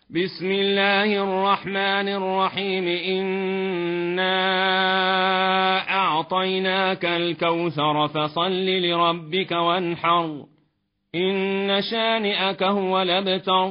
بسم الله الرحمن الرحيم إنا أعطيناك الكوثر فصل لربك وانحر إن شانئك هو الأبتر